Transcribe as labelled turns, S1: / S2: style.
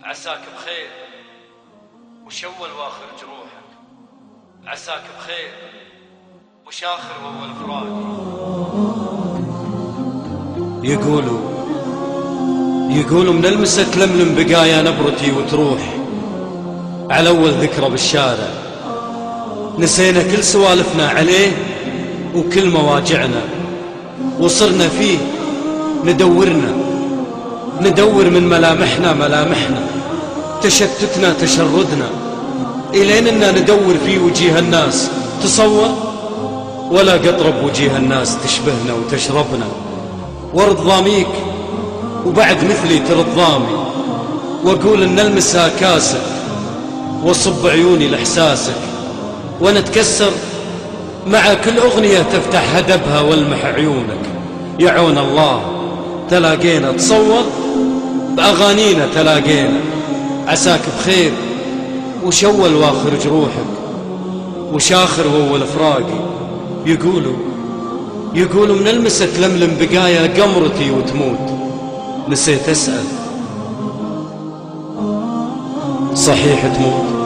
S1: عساك بخير وشول واخر جروحك، عساك بخير وشاخر وأول فراق. يقولوا من المسة تلملم بقايا نبرتي وتروح على أول ذكرى بالشارع، نسينا كل سوالفنا عليه وكل مواجعنا، وصرنا فيه ندور من ملامحنا تشتتنا تشردنا، إلين إننا ندور في وجيه الناس تصور، ولا قطرب وجيه الناس تشبهنا وتشربنا. وارض ضاميك وبعد مثلي ترد ضامي، واقول ان المسها كاسك واصب عيوني لاحساسك، وانا اتكسر مع كل اغنية تفتح هدبها والمح عيونك. يا عون الله تلاقينا، تصور باغانينا تلاقينا. عساك بخير وشول واخر جروحك وشاخر وأول فراقي. يقولوا من المسة تلملم بقايا قمرتي وتموت، نسيت أسأل صحيح تموت؟